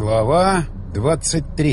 Глава 23.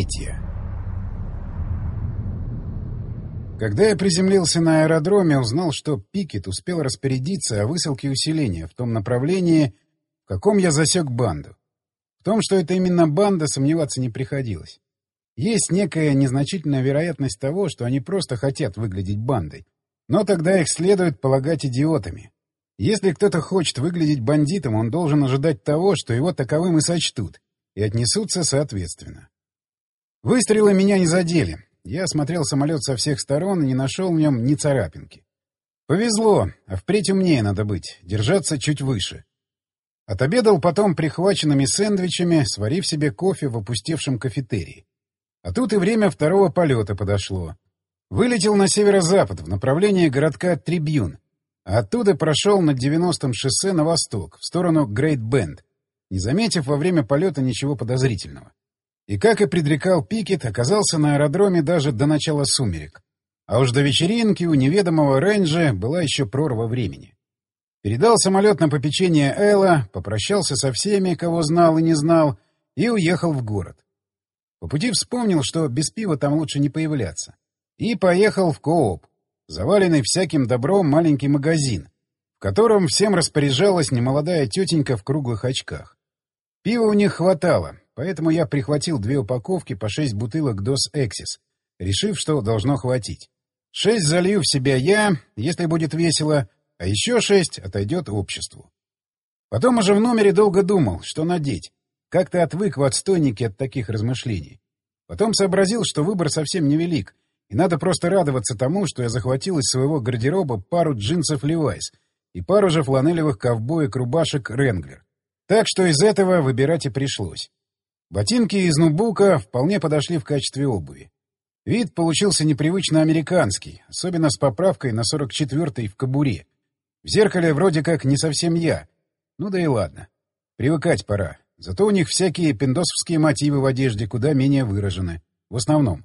Когда я приземлился на аэродроме, узнал, что Пикет успел распорядиться о высылке усиления в том направлении, в каком я засек банду. В том, что это именно банда, сомневаться не приходилось. Есть некая незначительная вероятность того, что они просто хотят выглядеть бандой. Но тогда их следует полагать идиотами. Если кто-то хочет выглядеть бандитом, он должен ожидать того, что его таковым и сочтут, и отнесутся соответственно. Выстрелы меня не задели. Я осмотрел самолет со всех сторон и не нашел в нем ни царапинки. Повезло, а впредь умнее надо быть, держаться чуть выше. Отобедал потом прихваченными сэндвичами, сварив себе кофе в опустевшем кафетерии. А тут и время второго полета подошло. Вылетел на северо-запад в направлении городка Трибьюн, а оттуда прошел над 90-м шоссе на восток, в сторону Грейт-Бенд, не заметив во время полета ничего подозрительного. И, как и предрекал Пикет, оказался на аэродроме даже до начала сумерек. А уж до вечеринки у неведомого рейнджа была еще прорва времени. Передал самолет на попечение Элла, попрощался со всеми, кого знал и не знал, и уехал в город. По пути вспомнил, что без пива там лучше не появляться. И поехал в Кооп, заваленный всяким добром маленький магазин, в котором всем распоряжалась немолодая тетенька в круглых очках. Пива у них хватало, поэтому я прихватил 2 упаковки по 6 бутылок Dos Equis, решив, что должно хватить. 6 залью в себя я, если будет весело, а еще 6 отойдет обществу. Потом уже в номере долго думал, что надеть. Как-то отвык в отстойнике от таких размышлений. Потом сообразил, что выбор совсем невелик, и надо просто радоваться тому, что я захватил из своего гардероба пару джинсов Levi's и пару же фланелевых ковбоек-рубашек Wrangler. Так что из этого выбирать и пришлось. Ботинки из нубука вполне подошли в качестве обуви. Вид получился непривычно американский, особенно с поправкой на 44-й в кобуре. В зеркале вроде как не совсем я. Ну да и ладно. Привыкать пора. Зато у них всякие пиндосовские мотивы в одежде куда менее выражены. В основном.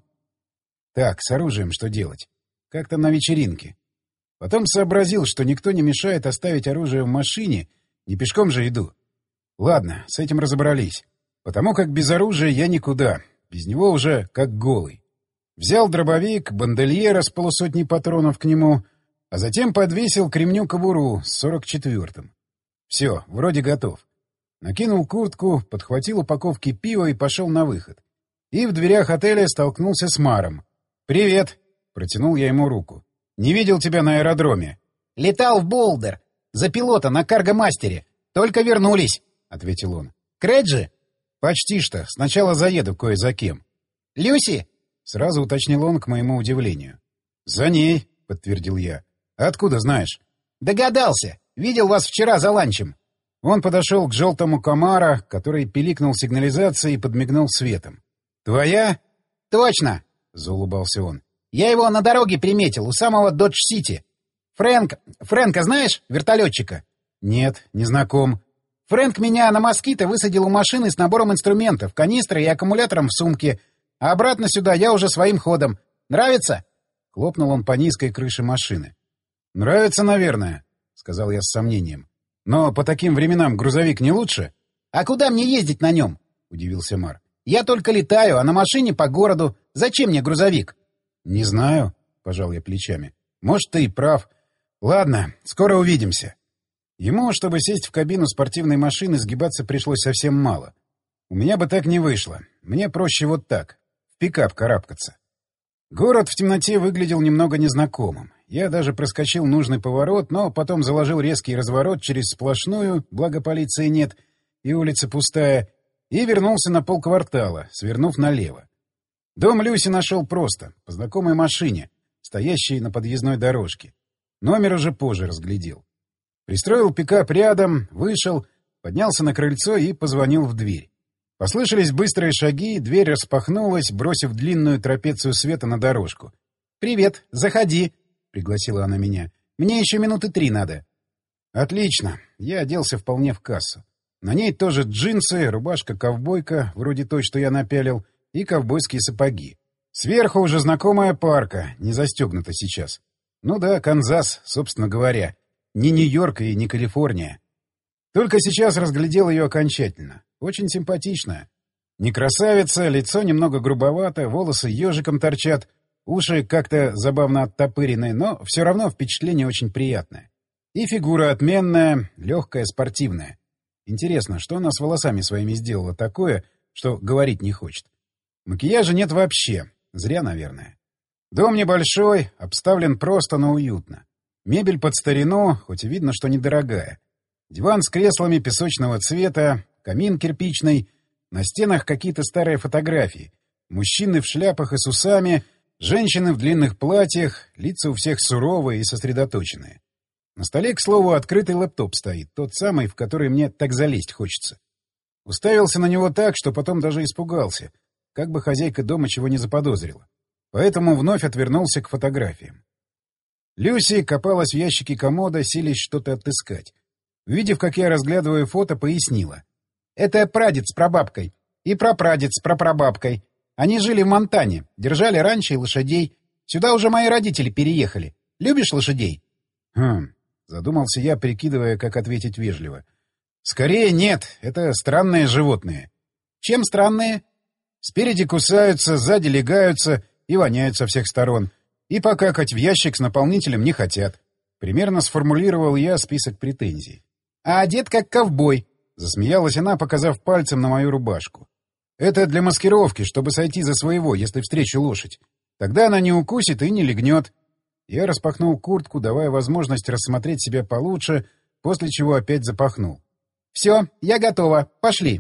Так, с оружием что делать? Как там на вечеринке? Потом сообразил, что никто не мешает оставить оружие в машине, не пешком же иду. Ладно, с этим разобрались. Потому как без оружия я никуда. Без него уже как голый. Взял дробовик, бандольера с полусотней патронов к нему, а затем подвесил к ремню кобуру с 44-м. Все, вроде готов. Накинул куртку, подхватил упаковки пива и пошел на выход. И в дверях отеля столкнулся с Маром. «Привет!» — протянул я ему руку. «Не видел тебя на аэродроме». «Летал в Болдер. За пилота на каргомастере. Только вернулись», — ответил он. «Крэджи?» «Почти что. Сначала заеду кое за кем». «Люси?» — сразу уточнил он к моему удивлению. «За ней», — подтвердил я. «Откуда знаешь?» «Догадался. Видел вас вчера за ланчем». Он подошел к желтому Камаро, который пиликнул сигнализацией и подмигнул светом. «Твоя?» «Точно», — заулыбался он. «Я его на дороге приметил, у самого Додж-Сити. Фрэнка знаешь, вертолетчика?» «Нет, не знаком». «Фрэнк меня на москито высадил у машины с набором инструментов, канистрой и аккумулятором в сумке. А обратно сюда я уже своим ходом. Нравится?» Хлопнул он по низкой крыше машины. «Нравится, наверное», — сказал я с сомнением. «Но по таким временам грузовик не лучше?» «А куда мне ездить на нем?» — удивился Мар. «Я только летаю, а на машине по городу. Зачем мне грузовик?» «Не знаю», — пожал я плечами. «Может, ты и прав. Ладно, скоро увидимся». Ему, чтобы сесть в кабину спортивной машины, сгибаться пришлось совсем мало. У меня бы так не вышло. Мне проще вот так, в пикап карабкаться. Город в темноте выглядел немного незнакомым. Я даже проскочил нужный поворот, но потом заложил резкий разворот через сплошную, благо полиции нет, и улица пустая, и вернулся на полквартала, свернув налево. Дом Люси нашел просто, по знакомой машине, стоящей на подъездной дорожке. Номер уже позже разглядел. Пристроил пикап рядом, вышел, поднялся на крыльцо и позвонил в дверь. Послышались быстрые шаги, дверь распахнулась, бросив длинную трапецию света на дорожку. «Привет, заходи», — пригласила она меня. «Мне еще минуты 3 надо». «Отлично». Я оделся вполне в кассу. На ней тоже джинсы, рубашка-ковбойка, вроде той, что я напялил, и ковбойские сапоги. Сверху уже знакомая парка, не застегнута сейчас. Ну да, Канзас, собственно говоря. Не Нью-Йорк и не Калифорния. Только сейчас разглядел ее окончательно. Очень симпатичная. Не красавица, лицо немного грубовато, волосы ежиком торчат, уши как-то забавно оттопырены, но все равно впечатление очень приятное. И фигура отменная, легкая, спортивная. Интересно, что она с волосами своими сделала такое, что говорить не хочет? Макияжа нет вообще. Зря, наверное. Дом небольшой, обставлен просто, но уютно. Мебель под старину, хоть и видно, что недорогая. Диван с креслами песочного цвета, камин кирпичный, на стенах какие-то старые фотографии. Мужчины в шляпах и с усами, женщины в длинных платьях, лица у всех суровые и сосредоточенные. На столе, к слову, открытый лэптоп стоит, тот самый, в который мне так залезть хочется. Уставился на него так, что потом даже испугался, как бы хозяйка дома чего не заподозрила. Поэтому вновь отвернулся к фотографиям. Люси копалась в ящике комода, силясь что-то отыскать. Увидев, как я разглядываю фото, пояснила. «Это прадед с прабабкой. И прапрадед с прапрабабкой. Они жили в Монтане, держали ранчо и лошадей. Сюда уже мои родители переехали. Любишь лошадей?» Задумался я, прикидывая, как ответить вежливо. «Скорее нет, это странные животные». «Чем странные?» «Спереди кусаются, сзади лягаются и воняют со всех сторон. И покакать в ящик с наполнителем не хотят». Примерно сформулировал я список претензий. «А одет как ковбой», — засмеялась она, показав пальцем на мою рубашку. «Это для маскировки, чтобы сойти за своего, если встречу лошадь. Тогда она не укусит и не лягнет». Я распахнул куртку, давая возможность рассмотреть себя получше, после чего опять запахнул. «Все, я готова. Пошли».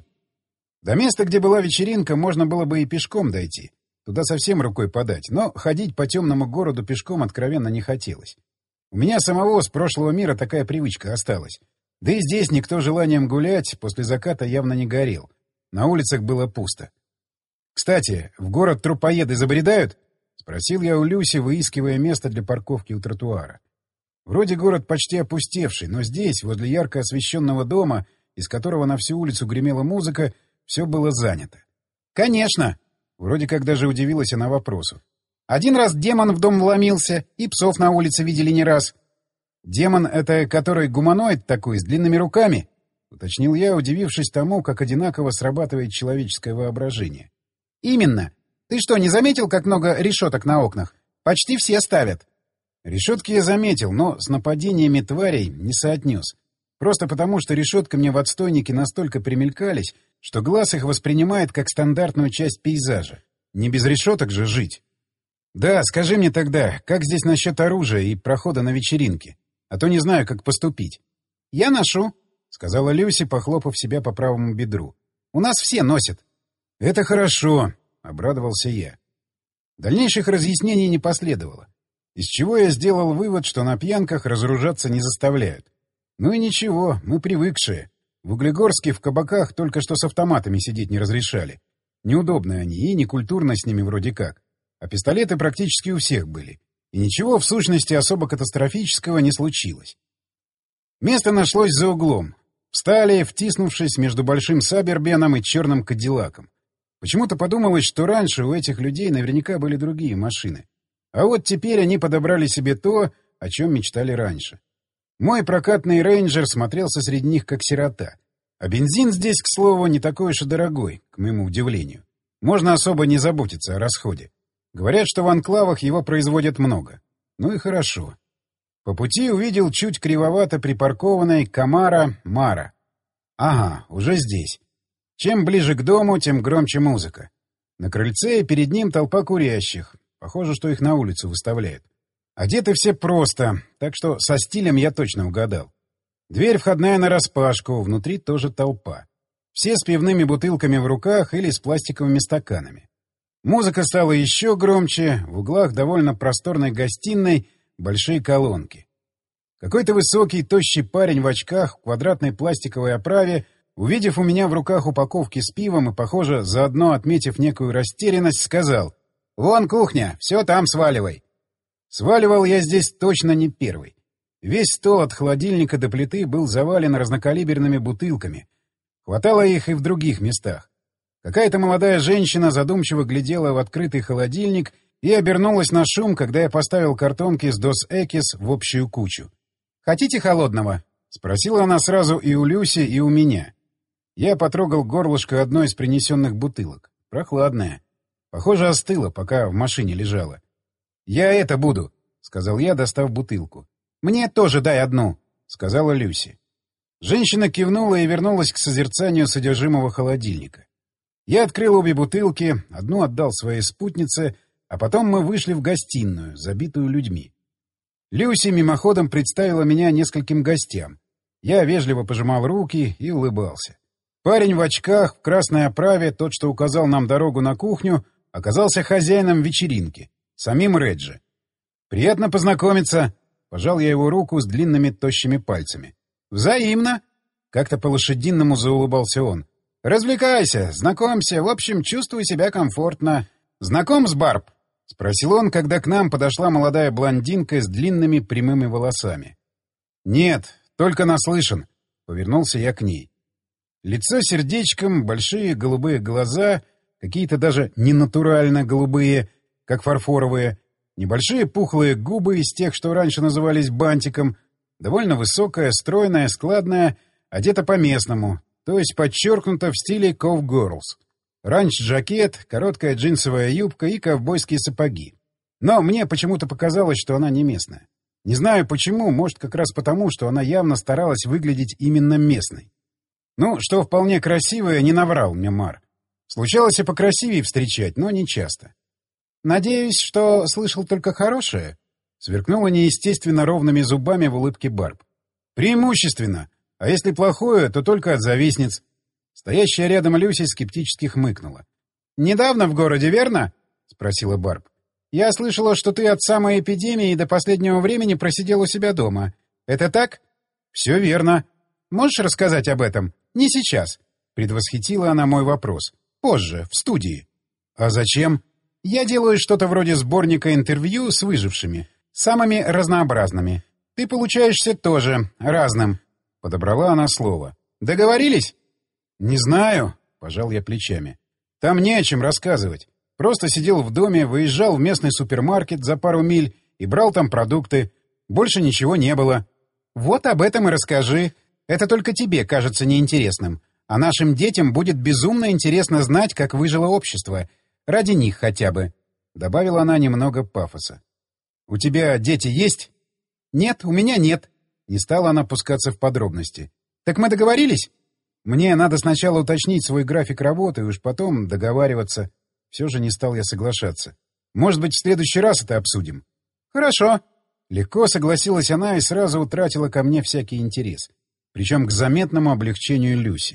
До места, где была вечеринка, можно было бы и пешком дойти. Туда совсем рукой подать, но ходить по темному городу пешком откровенно не хотелось. У меня самого с прошлого мира такая привычка осталась. Да и здесь никто желанием гулять после заката явно не горел. На улицах было пусто. «Кстати, в город трупоеды забредают?» — спросил я у Люси, выискивая место для парковки у тротуара. Вроде город почти опустевший, но здесь, возле ярко освещенного дома, из которого на всю улицу гремела музыка, все было занято. «Конечно!» — вроде как даже удивилась она вопросу. «Один раз демон в дом вломился, и псов на улице видели не раз». «Демон — это который гуманоид такой, с длинными руками?» — уточнил я, удивившись тому, как одинаково срабатывает человеческое воображение. «Именно. Ты что, не заметил, как много решеток на окнах? Почти все ставят». Решетки я заметил, но с нападениями тварей не соотнес. Просто потому, что решетки мне в отстойнике настолько примелькались, что глаз их воспринимает как стандартную часть пейзажа. Не без решеток же жить. «Да, скажи мне тогда, как здесь насчет оружия и прохода на вечеринке? А то не знаю, как поступить». «Я ношу», — сказала Люси, похлопав себя по правому бедру. «У нас все носят». «Это хорошо», — обрадовался я. Дальнейших разъяснений не последовало. Из чего я сделал вывод, что на пьянках разоружаться не заставляют. Ну и ничего, мы привыкшие. В Углегорске в кабаках только что с автоматами сидеть не разрешали. Неудобны они и некультурно с ними вроде как. А пистолеты практически у всех были. И ничего, в сущности, особо катастрофического не случилось. Место нашлось за углом. Встали, втиснувшись между большим Сабербеном и черным Кадиллаком. Почему-то подумалось, что раньше у этих людей наверняка были другие машины. А вот теперь они подобрали себе то, о чем мечтали раньше. Мой прокатный рейнджер смотрелся среди них как сирота. А бензин здесь, к слову, не такой уж и дорогой, к моему удивлению. Можно особо не заботиться о расходе. Говорят, что в анклавах его производят много. Ну и хорошо. По пути увидел чуть кривовато припаркованный Камара Мара. Ага, уже здесь. Чем ближе к дому, тем громче музыка. На крыльце перед ним толпа курящих. Похоже, что их на улицу выставляют. Одеты все просто, так что со стилем я точно угадал. Дверь входная нараспашку, внутри тоже толпа. Все с пивными бутылками в руках или с пластиковыми стаканами. Музыка стала еще громче, в углах довольно просторной гостиной большие колонки. Какой-то высокий, тощий парень в очках, в квадратной пластиковой оправе, увидев у меня в руках упаковки с пивом и, похоже, заодно отметив некую растерянность, сказал: «Вон кухня, все там сваливай». Сваливал я здесь точно не первый. Весь стол от холодильника до плиты был завален разнокалиберными бутылками. Хватало их и в других местах. Какая-то молодая женщина задумчиво глядела в открытый холодильник и обернулась на шум, когда я поставил картонки с Dos Equis в общую кучу. «Хотите холодного?» — спросила она сразу и у Люси, и у меня. Я потрогал горлышко одной из принесенных бутылок. Прохладная. Похоже, остыла, пока в машине лежала. «Я это буду», — сказал я, достав бутылку. «Мне тоже дай одну», — сказала Люси. Женщина кивнула и вернулась к созерцанию содержимого холодильника. Я открыл обе бутылки, одну отдал своей спутнице, а потом мы вышли в гостиную, забитую людьми. Люси мимоходом представила меня нескольким гостям. Я вежливо пожимал руки и улыбался. Парень в очках, в красной оправе, тот, что указал нам дорогу на кухню, оказался хозяином вечеринки, самим Реджи. «Приятно познакомиться», — пожал я его руку с длинными тощими пальцами. «Взаимно!» — как-то по-лошадиному заулыбался он. «Развлекайся, знакомься, в общем, чувствуй себя комфортно. Знаком с Барб?» — спросил он, когда к нам подошла молодая блондинка с длинными прямыми волосами. «Нет, только наслышан», — повернулся я к ней. Лицо сердечком, большие голубые глаза, какие-то даже ненатурально голубые, как фарфоровые, небольшие пухлые губы из тех, что раньше назывались бантиком, довольно высокая, стройная, складная, одета по-местному, то есть подчеркнуто в стиле ковгирлс. Ранч-жакет, короткая джинсовая юбка и ковбойские сапоги. Но мне почему-то показалось, что она не местная. Не знаю почему, может, как раз потому, что она явно старалась выглядеть именно местной. Ну, что вполне красивое, не наврал мне Мар. Случалось и покрасивее встречать, но не часто. «Надеюсь, что слышал только хорошее?» — сверкнула неестественно ровными зубами в улыбке Барб. «Преимущественно. А если плохое, то только от завистниц». Стоящая рядом Люси скептически хмыкнула. «Недавно в городе, верно?» — спросила Барб. «Я слышала, что ты от самой эпидемии до последнего времени просидел у себя дома. Это так?» «Все верно. Можешь рассказать об этом? Не сейчас», — предвосхитила она мой вопрос. «Позже, в студии». «А зачем?» «Я делаю что-то вроде сборника интервью с выжившими, самыми разнообразными. Ты получаешься тоже разным», — подобрала она слово. «Договорились?» «Не знаю», — пожал я плечами. «Там не о чем рассказывать. Просто сидел в доме, выезжал в местный супермаркет за пару миль и брал там продукты. Больше ничего не было». «Вот об этом и расскажи. Это только тебе кажется неинтересным. А нашим детям будет безумно интересно знать, как выжило общество. Ради них хотя бы», — добавила она немного пафоса. «У тебя дети есть?» «Нет, у меня нет». Не стала она пускаться в подробности. «Так мы договорились?» «Мне надо сначала уточнить свой график работы, и уж потом договариваться». Все же не стал я соглашаться. «Может быть, в следующий раз это обсудим?» «Хорошо». Легко согласилась она и сразу утратила ко мне всякий интерес. Причем к заметному облегчению Люси.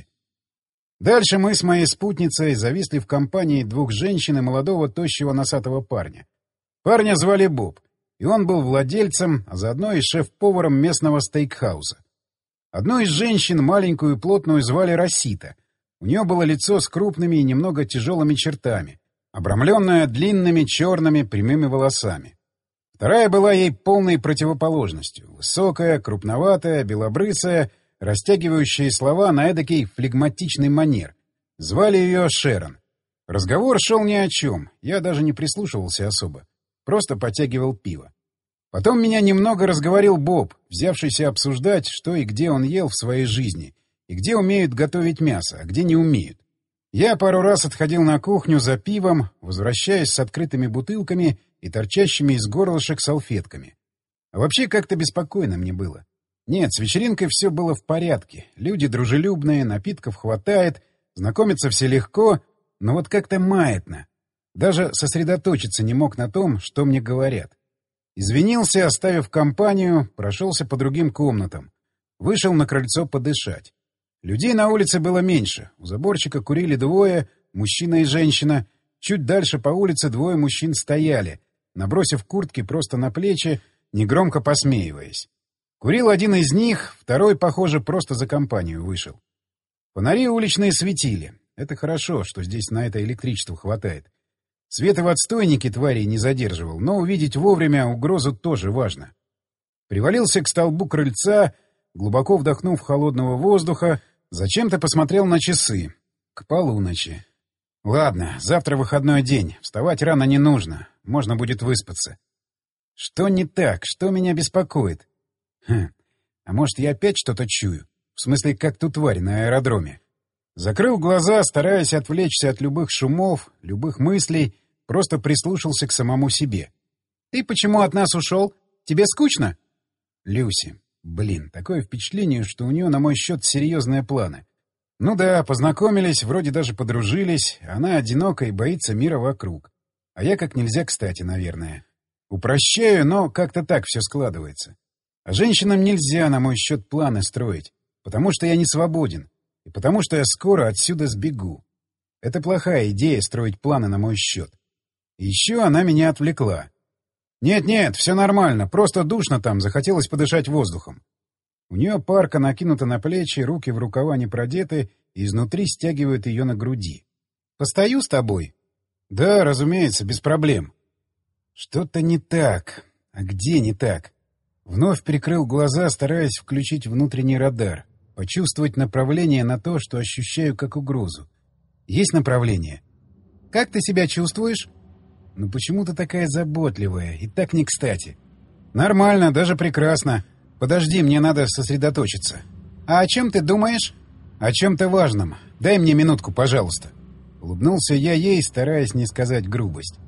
Дальше мы с моей спутницей зависли в компании двух женщин и молодого тощего носатого парня. Парня звали Боб, и он был владельцем, а заодно и шеф-поваром местного стейкхауса. Одну из женщин, маленькую и плотную, звали Росита. У нее было лицо с крупными и немного тяжелыми чертами, обрамленное длинными черными прямыми волосами. Вторая была ей полной противоположностью. Высокая, крупноватая, белобрысая, растягивающая слова на эдакий флегматичный манер. Звали ее Шерон. Разговор шел ни о чем, я даже не прислушивался особо. Просто потягивал пиво. Потом меня немного разговорил Боб, взявшийся обсуждать, что и где он ел в своей жизни, и где умеют готовить мясо, а где не умеют. Я пару раз отходил на кухню за пивом, возвращаясь с открытыми бутылками и торчащими из горлышек салфетками. А вообще как-то беспокойно мне было. Нет, с вечеринкой все было в порядке. Люди дружелюбные, напитков хватает, знакомиться все легко, но вот как-то маятно. Даже сосредоточиться не мог на том, что мне говорят. Извинился, оставив компанию, прошелся по другим комнатам. Вышел на крыльцо подышать. Людей на улице было меньше. У заборчика курили двое, мужчина и женщина. Чуть дальше по улице двое мужчин стояли, набросив куртки просто на плечи, негромко посмеиваясь. Курил один из них, второй, похоже, просто за компанию вышел. Фонари уличные светили. Это хорошо, что здесь на это электричество хватает. Свет и в отстойнике тварей не задерживал, но увидеть вовремя угрозу тоже важно. Привалился к столбу крыльца, глубоко вдохнув холодного воздуха, зачем-то посмотрел на часы. К полуночи. Ладно, завтра выходной день, вставать рано не нужно, можно будет выспаться. Что не так, что меня беспокоит? А может, я опять что-то чую? В смысле, как ту тварь на аэродроме? Закрыл глаза, стараясь отвлечься от любых шумов, любых мыслей, просто прислушался к самому себе. «Ты почему от нас ушел? Тебе скучно?» Люси. Блин, такое впечатление, что у нее на мой счет серьезные планы. Ну да, познакомились, вроде даже подружились, она одинока и боится мира вокруг. А я как нельзя кстати, наверное. Упрощаю, но как-то так все складывается. А женщинам нельзя на мой счет планы строить, потому что я не свободен, и потому что я скоро отсюда сбегу. Это плохая идея строить планы на мой счет. И еще она меня отвлекла. «Нет-нет, все нормально, просто душно там, захотелось подышать воздухом». У нее парка накинута на плечи, руки в рукава не продеты, и изнутри стягивают ее на груди. «Постою с тобой?» «Да, разумеется, без проблем». Что-то не так. А где не так? Вновь прикрыл глаза, стараясь включить внутренний радар, почувствовать направление на то, что ощущаю как угрозу. Есть направление? «Как ты себя чувствуешь?» «Ну почему ты такая заботливая и так не кстати?» «Нормально, даже прекрасно. Подожди, мне надо сосредоточиться». «А о чем ты думаешь?» «О чем-то важном. Дай мне минутку, пожалуйста». Улыбнулся я ей, стараясь не сказать грубость.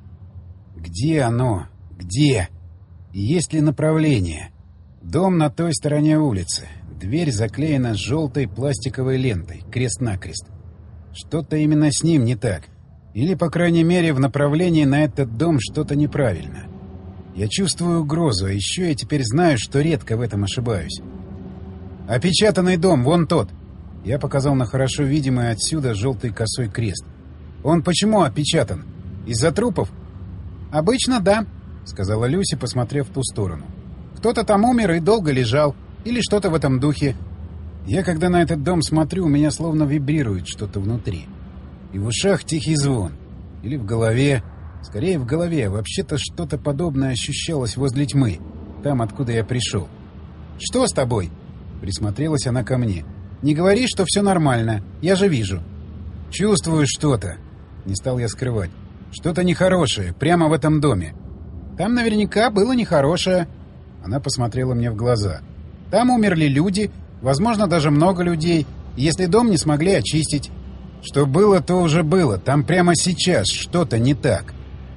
«Где оно? Где? И есть ли направление?» Дом на той стороне улицы. Дверь заклеена желтой пластиковой лентой, крест-накрест. Что-то именно с ним не так. Или, по крайней мере, в направлении на этот дом что-то неправильно. Я чувствую угрозу, а еще я теперь знаю, что редко в этом ошибаюсь. «Опечатанный дом, вон тот!» Я показал на хорошо видимый отсюда желтый косой крест. «Он почему опечатан? Из-за трупов?» «Обычно да», — сказала Люси, посмотрев в ту сторону. «Кто-то там умер и долго лежал. Или что-то в этом духе». Я, когда на этот дом смотрю, у меня словно вибрирует что-то внутри. И в ушах тихий звон. Или в голове. Скорее в голове. Вообще-то что-то подобное ощущалось возле тьмы. Там, откуда я пришел. «Что с тобой?» Присмотрелась она ко мне. «Не говори, что все нормально. Я же вижу». «Чувствую что-то». Не стал я скрывать. «Что-то нехорошее. Прямо в этом доме». «Там наверняка было нехорошее». Она посмотрела мне в глаза. «Там умерли люди. Возможно, даже много людей. Если дом не смогли очистить». «Что было, то уже было. Там прямо сейчас что-то не так».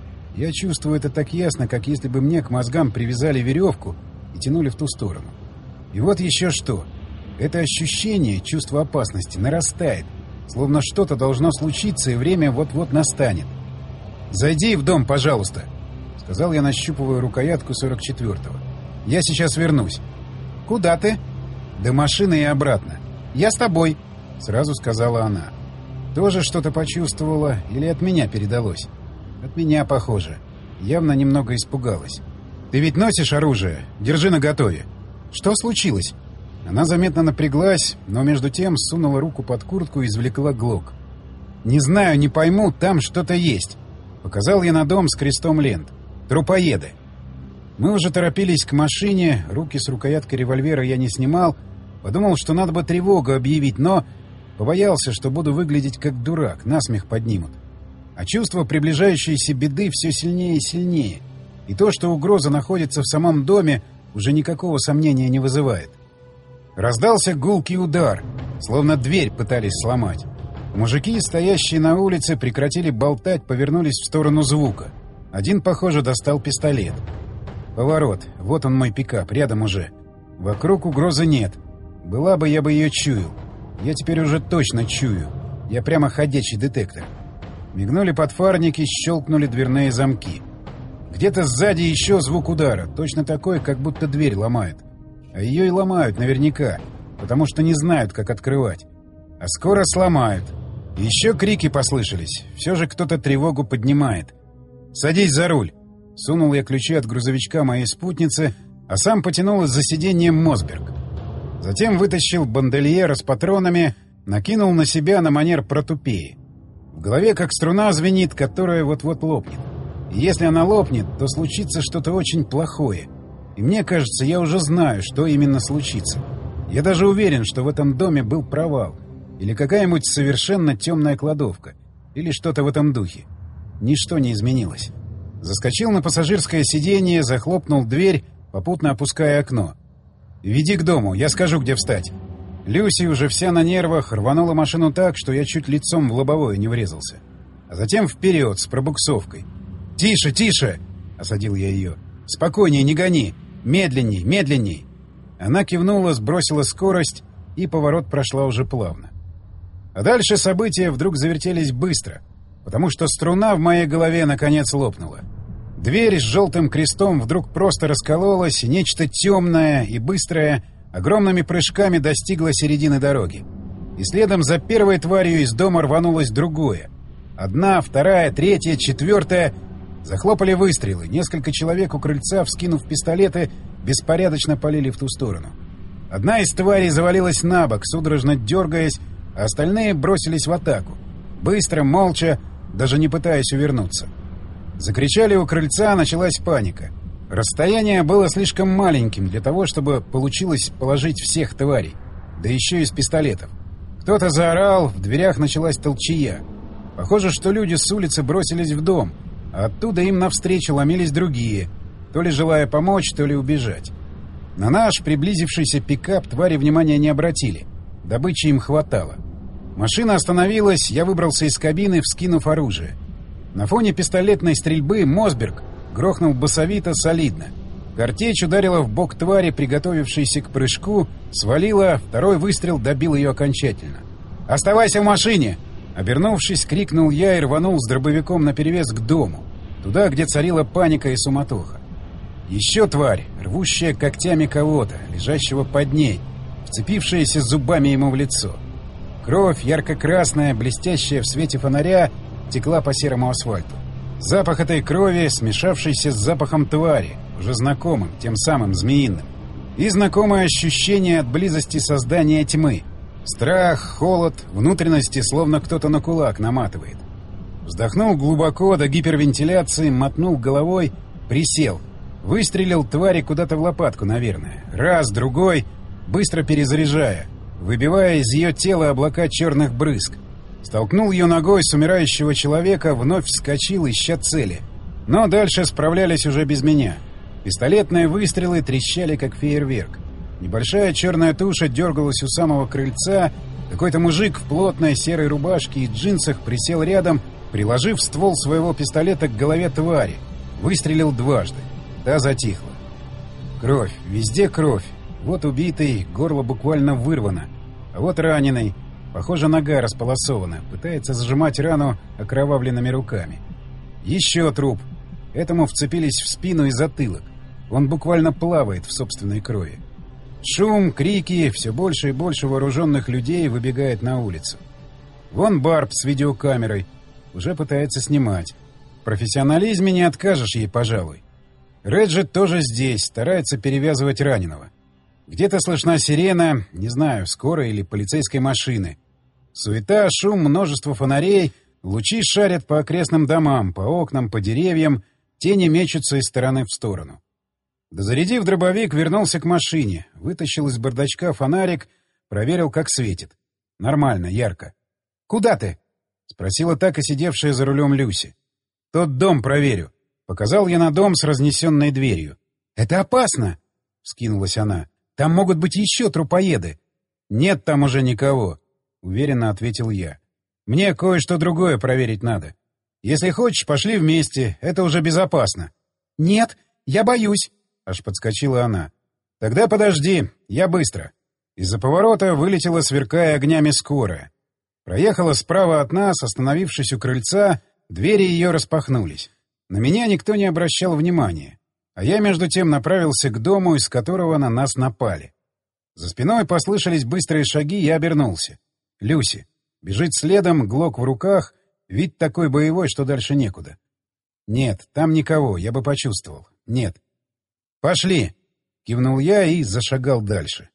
Я чувствую это так ясно, как если бы мне к мозгам привязали веревку и тянули в ту сторону. И вот еще что. Это ощущение, чувство опасности нарастает, словно что-то должно случиться, и время вот-вот настанет. «Зайди в дом, пожалуйста», — сказал я, нащупывая рукоятку 44-го. «Я сейчас вернусь». «Куда ты?» «До машины и обратно». «Я с тобой», — сразу сказала она. Тоже что-то почувствовала или от меня передалось? От меня, похоже. Явно немного испугалась. «Ты ведь носишь оружие? Держи наготове». «Что случилось?» Она заметно напряглась, но между тем сунула руку под куртку и извлекла глок. «Не знаю, не пойму, там что-то есть». Показал я на дом с крестом лент. «Трупоеды». Мы уже торопились к машине, руки с рукояткой револьвера я не снимал. Подумал, что надо бы тревогу объявить, но побоялся, что буду выглядеть как дурак, насмех поднимут. А чувство приближающейся беды все сильнее и сильнее. И то, что угроза находится в самом доме, уже никакого сомнения не вызывает. Раздался гулкий удар, словно дверь пытались сломать. Мужики, стоящие на улице, прекратили болтать, повернулись в сторону звука. Один, похоже, достал пистолет. Поворот. Вот он мой пикап, рядом уже. Вокруг угрозы нет. Была бы, я бы ее чуял. Я теперь уже точно чую. Я прямо ходячий детектор. Мигнули подфарники, щелкнули дверные замки. Где-то сзади еще звук удара, точно такой, как будто дверь ломают. А ее и ломают наверняка, потому что не знают, как открывать. А скоро сломают. Еще крики послышались. Все же кто-то тревогу поднимает. «Садись за руль!» Сунул я ключи от грузовичка моей спутницы, а сам потянул из-за сиденья Мосберг. Затем вытащил бандольера с патронами, накинул на себя на манер протупеи. В голове как струна звенит, которая вот-вот лопнет. И если она лопнет, то случится что-то очень плохое. И мне кажется, я уже знаю, что именно случится. Я даже уверен, что в этом доме был провал. Или какая-нибудь совершенно темная кладовка. Или что-то в этом духе. Ничто не изменилось. Заскочил на пассажирское сиденье, захлопнул дверь, попутно опуская окно. «Веди к дому, я скажу, где встать». Люси, уже вся на нервах, рванула машину так, что я чуть лицом в лобовое не врезался. А затем вперед, с пробуксовкой. «Тише, тише!» — осадил я ее. «Спокойнее, не гони! Медленней, медленней!» Она кивнула, сбросила скорость, и поворот прошла уже плавно. А дальше события вдруг завертелись быстро, потому что струна в моей голове наконец лопнула. Дверь с желтым крестом вдруг просто раскололась, и нечто темное и быстрое огромными прыжками достигло середины дороги. И следом за первой тварью из дома рванулось другое. Одна, вторая, третья, четвертая. Захлопали выстрелы. Несколько человек у крыльца, вскинув пистолеты, беспорядочно палили в ту сторону. Одна из тварей завалилась на бок, судорожно дергаясь, а остальные бросились в атаку. Быстро, молча, даже не пытаясь увернуться. Закричали у крыльца, началась паника. Расстояние было слишком маленьким для того, чтобы получилось положить всех тварей, да еще из пистолетов. Кто-то заорал, в дверях началась толчая. Похоже, что люди с улицы бросились в дом, а оттуда им навстречу ломились другие, то ли желая помочь, то ли убежать. На наш приблизившийся пикап твари внимания не обратили. Добычи им хватало. Машина остановилась, я выбрался из кабины, вскинув оружие. На фоне пистолетной стрельбы Мосберг грохнул басовито, солидно. Картечь ударила в бок твари, приготовившейся к прыжку, свалила, второй выстрел добил ее окончательно. «Оставайся в машине!» Обернувшись, крикнул я и рванул с дробовиком наперевес к дому, туда, где царила паника и суматоха. Еще тварь, рвущая когтями кого-то, лежащего под ней, вцепившаяся зубами ему в лицо. Кровь, ярко-красная, блестящая в свете фонаря, текла по серому асфальту. Запах этой крови, смешавшийся с запахом твари, уже знакомым, тем самым змеиным. И знакомое ощущение от близости создания тьмы. Страх, холод, внутренности, словно кто-то на кулак наматывает. Вздохнул глубоко до гипервентиляции, мотнул головой, присел. Выстрелил твари куда-то в лопатку, наверное. Раз, другой, быстро перезаряжая, выбивая из ее тела облака черных брызг. Столкнул ее ногой с умирающего человека, вновь вскочил, ища цели. Но дальше справлялись уже без меня. Пистолетные выстрелы трещали, как фейерверк. Небольшая черная туша дергалась у самого крыльца. Какой-то мужик в плотной серой рубашке и джинсах присел рядом, приложив ствол своего пистолета к голове твари. Выстрелил дважды. Та затихла. Кровь. Везде кровь. Вот убитый, горло буквально вырвано. А вот раненый. Похоже, нога располосована. Пытается зажимать рану окровавленными руками. Еще труп. Этому вцепились в спину и затылок. Он буквально плавает в собственной крови. Шум, крики, все больше и больше вооруженных людей выбегает на улицу. Вон Барб с видеокамерой. Уже пытается снимать. В профессионализме не откажешь ей, пожалуй. Реджет тоже здесь, старается перевязывать раненого. Где-то слышна сирена, не знаю, скорой или полицейской машины. Суета, шум, множество фонарей, лучи шарят по окрестным домам, по окнам, по деревьям, тени мечутся из стороны в сторону. Дозарядив дробовик, вернулся к машине, вытащил из бардачка фонарик, проверил, как светит. Нормально, ярко. «Куда ты?» — спросила так и сидевшая за рулем Люси. «Тот дом проверю». Показал я на дом с разнесенной дверью. «Это опасно!» — вскинулась она. «Там могут быть еще трупоеды». «Нет там уже никого», — уверенно ответил я. «Мне кое-что другое проверить надо. Если хочешь, пошли вместе, это уже безопасно». «Нет, я боюсь», — аж подскочила она. «Тогда подожди, я быстро». Из-за поворота вылетела, сверкая огнями, скорая. Проехала справа от нас, остановившись у крыльца, двери ее распахнулись. На меня никто не обращал внимания, а я между тем направился к дому, из которого на нас напали. За спиной послышались быстрые шаги, я обернулся. Люси. Бежит следом, глок в руках, вид такой боевой, что дальше некуда. Нет, там никого, я бы почувствовал. Нет. «Пошли!» — кивнул я и зашагал дальше.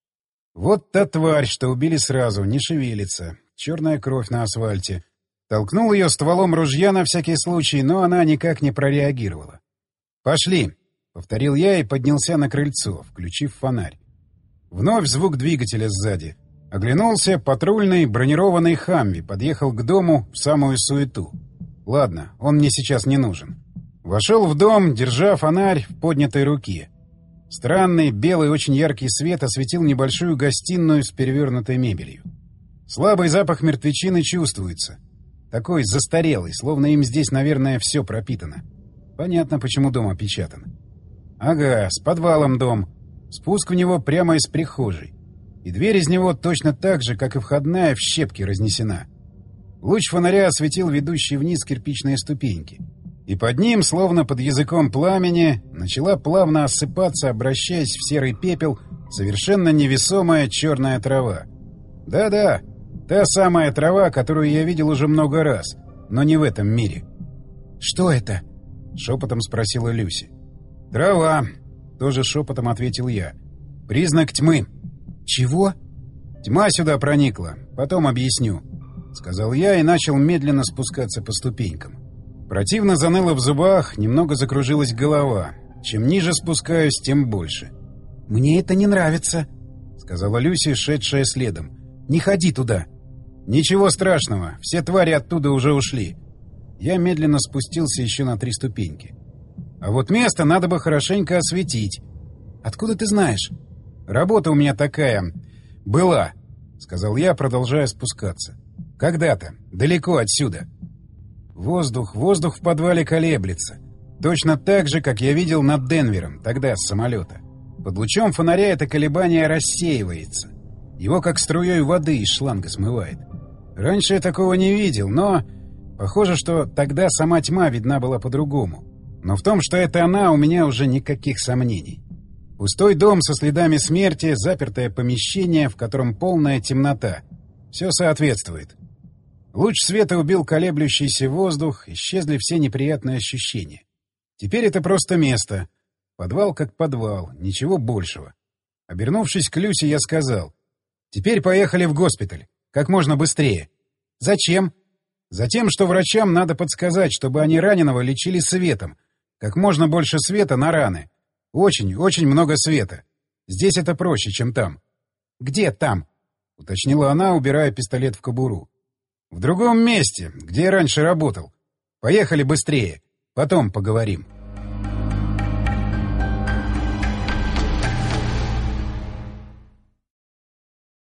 Вот та тварь, что убили сразу, не шевелится. Черная кровь на асфальте. Толкнул ее стволом ружья на всякий случай, но она никак не прореагировала. «Пошли!» — повторил я и поднялся на крыльцо, включив фонарь. Вновь звук двигателя сзади. Оглянулся, патрульный бронированный «Хамви» подъехал к дому в самую суету. Ладно, он мне сейчас не нужен. Вошел в дом, держа фонарь в поднятой руке. Странный, белый, очень яркий свет осветил небольшую гостиную с перевернутой мебелью. Слабый запах мертвечины чувствуется. Такой застарелый, словно им здесь, наверное, все пропитано. Понятно, почему дом опечатан. Ага, с подвалом дом. Спуск в него прямо из прихожей. И дверь из него точно так же, как и входная, в щепки разнесена. Луч фонаря осветил ведущие вниз кирпичные ступеньки. И под ним, словно под языком пламени, начала плавно осыпаться, обращаясь в серый пепел, совершенно невесомая черная трава. Да-да, та самая трава, которую я видел уже много раз, но не в этом мире. «Что это?» — шепотом спросила Люси. «Трава», — тоже шепотом ответил я. «Признак тьмы». «Чего?» «Тьма сюда проникла. Потом объясню», — сказал я и начал медленно спускаться по ступенькам. Противно заныло в зубах, немного закружилась голова. Чем ниже спускаюсь, тем больше. «Мне это не нравится», — сказала Люси, шедшая следом. «Не ходи туда». «Ничего страшного, все твари оттуда уже ушли». Я медленно спустился еще на 3 ступеньки. «А вот место надо бы хорошенько осветить». «Откуда ты знаешь?» «Работа у меня такая... была», — сказал я, продолжая спускаться. «Когда-то, далеко отсюда». Воздух в подвале колеблется. Точно так же, как я видел над Денвером, тогда с самолета. Под лучом фонаря это колебание рассеивается. Его как струей воды из шланга смывает. Раньше я такого не видел, но... Похоже, что тогда сама тьма видна была по-другому. Но в том, что это она, у меня уже никаких сомнений. Пустой дом со следами смерти, запертое помещение, в котором полная темнота. Все соответствует. Луч света убил колеблющийся воздух, исчезли все неприятные ощущения. Теперь это просто место. Подвал как подвал, ничего большего. Обернувшись к Люсе, я сказал: «Теперь поехали в госпиталь. Как можно быстрее». «Зачем?» «Затем, что врачам надо подсказать, чтобы они раненого лечили светом. Как можно больше света на раны. Очень, очень много света. Здесь это проще, чем там». «Где там?» — уточнила она, убирая пистолет в кобуру. «В другом месте, где я раньше работал. Поехали быстрее. Потом поговорим».